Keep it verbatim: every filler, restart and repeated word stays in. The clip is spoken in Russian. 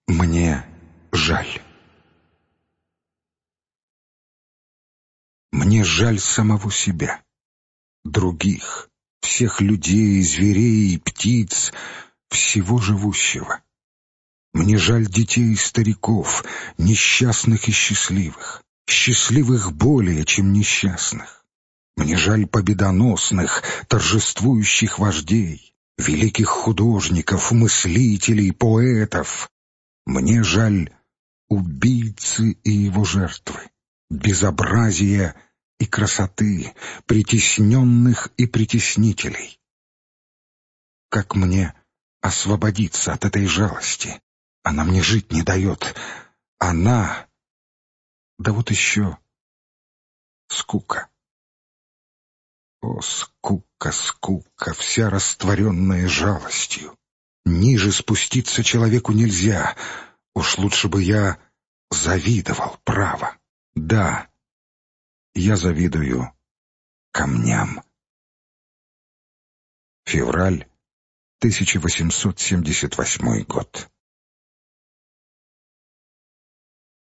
Мне жаль. Мне жаль самого себя, других, всех людей, зверей, птиц, всего живущего. Мне жаль детей и стариков, несчастных и счастливых, счастливых более, чем несчастных. Мне жаль победоносных, торжествующих вождей, великих художников, мыслителей, поэтов. Мне жаль убийцы и его жертвы, безобразия и красоты, притесненных и притеснителей. Как мне освободиться от этой жалости? Она мне жить не дает. Она... Да вот еще скука. О, скука, скука, вся растворенная жалостью. Ниже спуститься человеку нельзя. Уж лучше бы я завидовал, право. Да, я завидую камням. Февраль тысяча восемьсот семьдесят восьмой год.